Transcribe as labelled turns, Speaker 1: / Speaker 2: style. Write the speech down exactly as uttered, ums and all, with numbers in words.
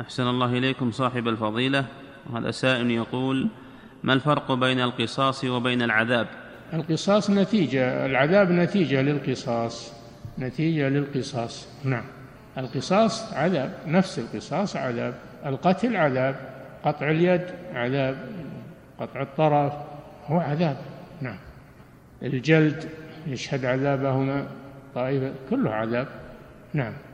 Speaker 1: أحسن الله إليكم صاحب الفضيلة. وهذا سائل يقول: ما الفرق بين القصاص وبين العذاب؟
Speaker 2: القصاص نتيجة، العذاب نتيجة للقصاص، نتيجة للقصاص. نعم، القصاص عذاب، نفس القصاص عذاب، القتل عذاب، قطع اليد عذاب، قطع الطرف هو عذاب. نعم، الجلد يشهد عذابهما طائفة كله عذاب. نعم.